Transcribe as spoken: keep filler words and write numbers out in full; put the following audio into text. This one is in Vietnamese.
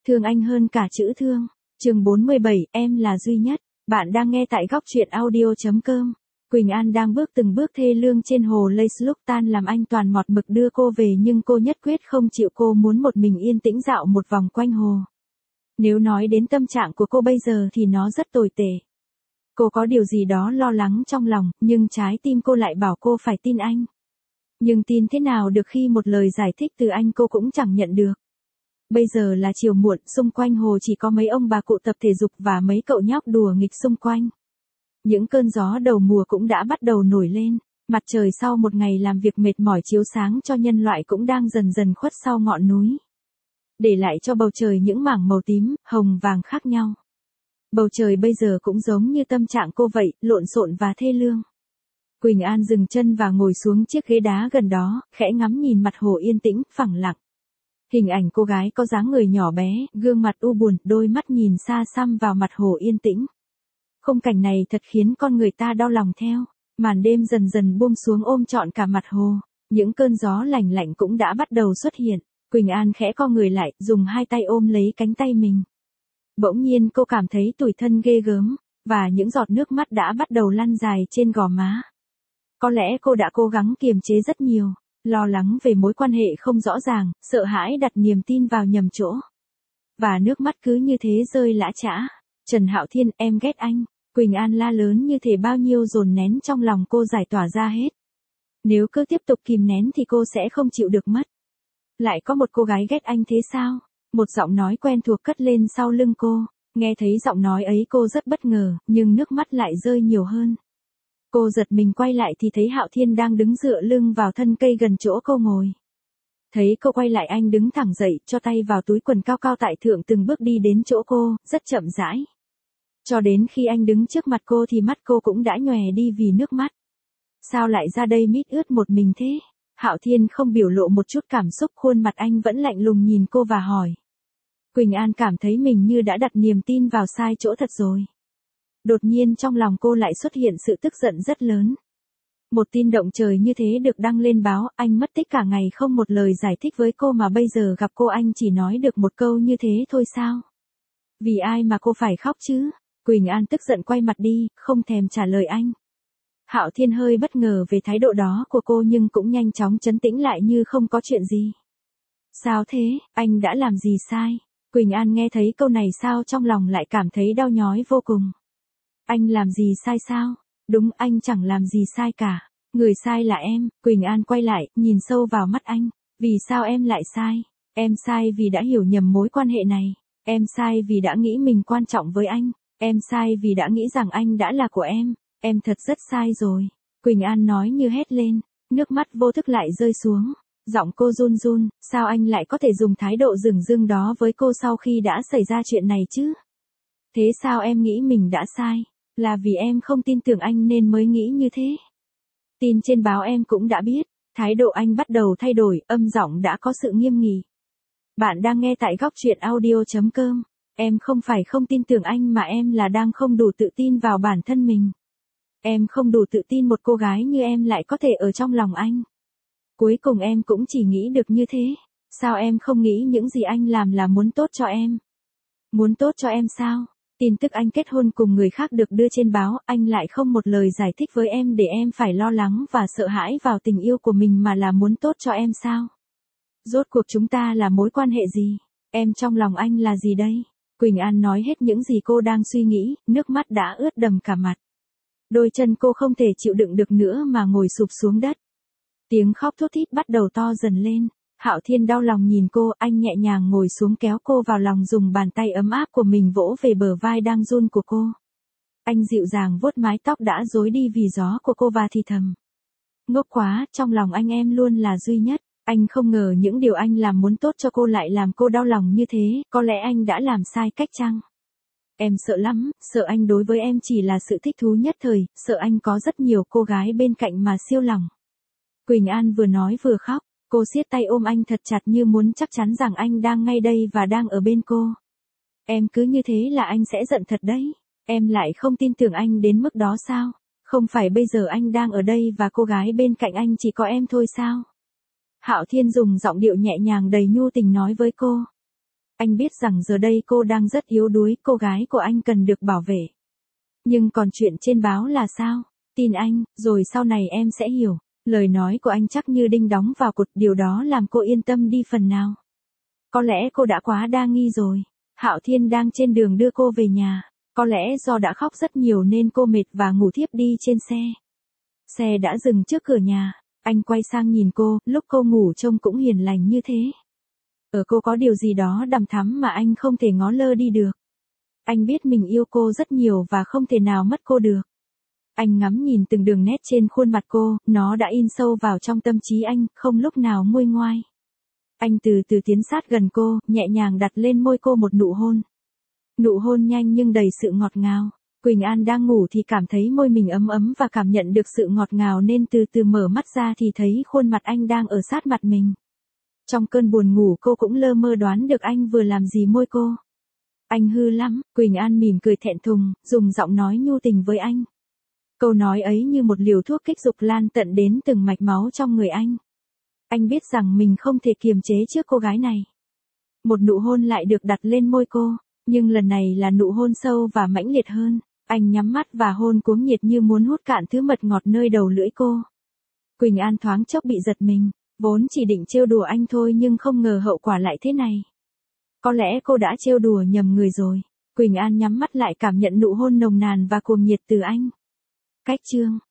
Thương anh hơn cả chữ thương. Chương bốn mươi bảy, em là duy nhất. Bạn đang nghe tại góc truyện audio chấm com. Quỳnh An đang bước từng bước thê lương trên hồ Lake lúc tan làm anh toàn mọt mực đưa cô về, nhưng cô nhất quyết không chịu, cô muốn một mình yên tĩnh dạo một vòng quanh hồ. Nếu nói đến tâm trạng của cô bây giờ thì nó rất tồi tệ. Cô có điều gì đó lo lắng trong lòng, nhưng trái tim cô lại bảo cô phải tin anh. Nhưng tin thế nào được khi một lời giải thích từ anh cô cũng chẳng nhận được. Bây giờ là chiều muộn, xung quanh hồ chỉ có mấy ông bà cụ tập thể dục và mấy cậu nhóc đùa nghịch xung quanh. Những cơn gió đầu mùa cũng đã bắt đầu nổi lên, mặt trời sau một ngày làm việc mệt mỏi chiếu sáng cho nhân loại cũng đang dần dần khuất sau ngọn núi. Để lại cho bầu trời những mảng màu tím, hồng vàng khác nhau. Bầu trời bây giờ cũng giống như tâm trạng cô vậy, lộn xộn và thê lương. Quỳnh An dừng chân và ngồi xuống chiếc ghế đá gần đó, khẽ ngắm nhìn mặt hồ yên tĩnh, phẳng lặng. Hình ảnh cô gái có dáng người nhỏ bé, gương mặt u buồn, đôi mắt nhìn xa xăm vào mặt hồ yên tĩnh. Khung cảnh này thật khiến con người ta đau lòng theo. Màn đêm dần dần buông xuống ôm trọn cả mặt hồ. Những cơn gió lạnh lạnh cũng đã bắt đầu xuất hiện. Quỳnh An khẽ co người lại, dùng hai tay ôm lấy cánh tay mình. Bỗng nhiên cô cảm thấy tủi thân ghê gớm, và những giọt nước mắt đã bắt đầu lăn dài trên gò má. Có lẽ cô đã cố gắng kiềm chế rất nhiều, lo lắng về mối quan hệ không rõ ràng, sợ hãi đặt niềm tin vào nhầm chỗ. Và nước mắt cứ như thế rơi lã chã. Trần Hạo Thiên, em ghét anh. Quỳnh An la lớn như thể bao nhiêu dồn nén trong lòng cô giải tỏa ra hết. Nếu cứ tiếp tục kìm nén thì cô sẽ không chịu được mất. Lại có một cô gái ghét anh thế sao? Một giọng nói quen thuộc cất lên sau lưng cô. Nghe thấy giọng nói ấy cô rất bất ngờ, nhưng nước mắt lại rơi nhiều hơn. Cô giật mình quay lại thì thấy Hạo Thiên đang đứng dựa lưng vào thân cây gần chỗ cô ngồi. Thấy cô quay lại, anh đứng thẳng dậy, cho tay vào túi quần cao cao tại thượng, từng bước đi đến chỗ cô, rất chậm rãi. Cho đến khi anh đứng trước mặt cô thì mắt cô cũng đã nhòe đi vì nước mắt. Sao lại ra đây mít ướt một mình thế? Hạo Thiên không biểu lộ một chút cảm xúc, khuôn mặt anh vẫn lạnh lùng nhìn cô và hỏi. Quỳnh An cảm thấy mình như đã đặt niềm tin vào sai chỗ thật rồi. Đột nhiên trong lòng cô lại xuất hiện sự tức giận rất lớn. Một tin động trời như thế được đăng lên báo, anh mất tích cả ngày không một lời giải thích với cô, mà bây giờ gặp cô anh chỉ nói được một câu như thế thôi sao? Vì ai mà cô phải khóc chứ? Quỳnh An tức giận quay mặt đi, không thèm trả lời anh. Hạo Thiên hơi bất ngờ về thái độ đó của cô nhưng cũng nhanh chóng trấn tĩnh lại như không có chuyện gì. Sao thế, anh đã làm gì sai? Quỳnh An nghe thấy câu này sao trong lòng lại cảm thấy đau nhói vô cùng. Anh làm gì sai sao? Đúng, anh chẳng làm gì sai cả. Người sai là em. Quỳnh An quay lại, nhìn sâu vào mắt anh. Vì sao em lại sai? Em sai vì đã hiểu nhầm mối quan hệ này. Em sai vì đã nghĩ mình quan trọng với anh. Em sai vì đã nghĩ rằng anh đã là của em. Em thật rất sai rồi. Quỳnh An nói như hét lên. Nước mắt vô thức lại rơi xuống. Giọng cô run run. Sao anh lại có thể dùng thái độ dửng dưng đó với cô sau khi đã xảy ra chuyện này chứ? Thế sao em nghĩ mình đã sai? Là vì em không tin tưởng anh nên mới nghĩ như thế. Tin trên báo em cũng đã biết. Thái độ anh bắt đầu thay đổi, âm giọng đã có sự nghiêm nghị. Bạn đang nghe tại góc truyện audio chấm com. Em không phải không tin tưởng anh mà em là đang không đủ tự tin vào bản thân mình. Em không đủ tự tin một cô gái như em lại có thể ở trong lòng anh. Cuối cùng em cũng chỉ nghĩ được như thế. Sao em không nghĩ những gì anh làm là muốn tốt cho em? Muốn tốt cho em sao? Tin tức anh kết hôn cùng người khác được đưa trên báo, anh lại không một lời giải thích với em để em phải lo lắng và sợ hãi vào tình yêu của mình, mà là muốn tốt cho em sao? Rốt cuộc chúng ta là mối quan hệ gì? Em trong lòng anh là gì đây? Quỳnh An nói hết những gì cô đang suy nghĩ, nước mắt đã ướt đầm cả mặt. Đôi chân cô không thể chịu đựng được nữa mà ngồi sụp xuống đất. Tiếng khóc thút thít bắt đầu to dần lên. Hạo Thiên đau lòng nhìn cô, anh nhẹ nhàng ngồi xuống kéo cô vào lòng, dùng bàn tay ấm áp của mình vỗ về bờ vai đang run của cô. Anh dịu dàng vuốt mái tóc đã rối đi vì gió của cô và thì thầm. Ngốc quá, trong lòng anh em luôn là duy nhất. Anh không ngờ những điều anh làm muốn tốt cho cô lại làm cô đau lòng như thế, có lẽ anh đã làm sai cách chăng? Em sợ lắm, sợ anh đối với em chỉ là sự thích thú nhất thời, sợ anh có rất nhiều cô gái bên cạnh mà siêu lòng. Quỳnh An vừa nói vừa khóc. Cô siết tay ôm anh thật chặt như muốn chắc chắn rằng anh đang ngay đây và đang ở bên cô. Em cứ như thế là anh sẽ giận thật đấy. Em lại không tin tưởng anh đến mức đó sao? Không phải bây giờ anh đang ở đây và cô gái bên cạnh anh chỉ có em thôi sao? Hạo Thiên dùng giọng điệu nhẹ nhàng đầy nhu tình nói với cô. Anh biết rằng giờ đây cô đang rất yếu đuối, cô gái của anh cần được bảo vệ. Nhưng còn chuyện trên báo là sao? Tin anh, rồi sau này em sẽ hiểu. Lời nói của anh chắc như đinh đóng vào cột, điều đó làm cô yên tâm đi phần nào. Có lẽ cô đã quá đa nghi rồi. Hạo Thiên đang trên đường đưa cô về nhà. Có lẽ do đã khóc rất nhiều nên cô mệt và ngủ thiếp đi trên xe. Xe đã dừng trước cửa nhà. Anh quay sang nhìn cô, lúc cô ngủ trông cũng hiền lành như thế. Ở cô có điều gì đó đằm thắm mà anh không thể ngó lơ đi được. Anh biết mình yêu cô rất nhiều và không thể nào mất cô được. Anh ngắm nhìn từng đường nét trên khuôn mặt cô, nó đã in sâu vào trong tâm trí anh, không lúc nào nguôi ngoai. Anh từ từ tiến sát gần cô, nhẹ nhàng đặt lên môi cô một nụ hôn. Nụ hôn nhanh nhưng đầy sự ngọt ngào. Quỳnh An đang ngủ thì cảm thấy môi mình ấm ấm và cảm nhận được sự ngọt ngào nên từ từ mở mắt ra thì thấy khuôn mặt anh đang ở sát mặt mình. Trong cơn buồn ngủ cô cũng lơ mơ đoán được anh vừa làm gì môi cô. Anh hư lắm, Quỳnh An mỉm cười thẹn thùng, dùng giọng nói nhu tình với anh. Câu nói ấy như một liều thuốc kích dục lan tận đến từng mạch máu trong người anh. Anh biết rằng mình không thể kiềm chế trước cô gái này. Một nụ hôn lại được đặt lên môi cô, nhưng lần này là nụ hôn sâu và mãnh liệt hơn. Anh nhắm mắt và hôn cuống nhiệt như muốn hút cạn thứ mật ngọt nơi đầu lưỡi cô. Quỳnh An thoáng chốc bị giật mình, vốn chỉ định trêu đùa anh thôi nhưng không ngờ hậu quả lại thế này. Có lẽ cô đã trêu đùa nhầm người rồi. Quỳnh An nhắm mắt lại cảm nhận nụ hôn nồng nàn và cuồng nhiệt từ anh. Cách chương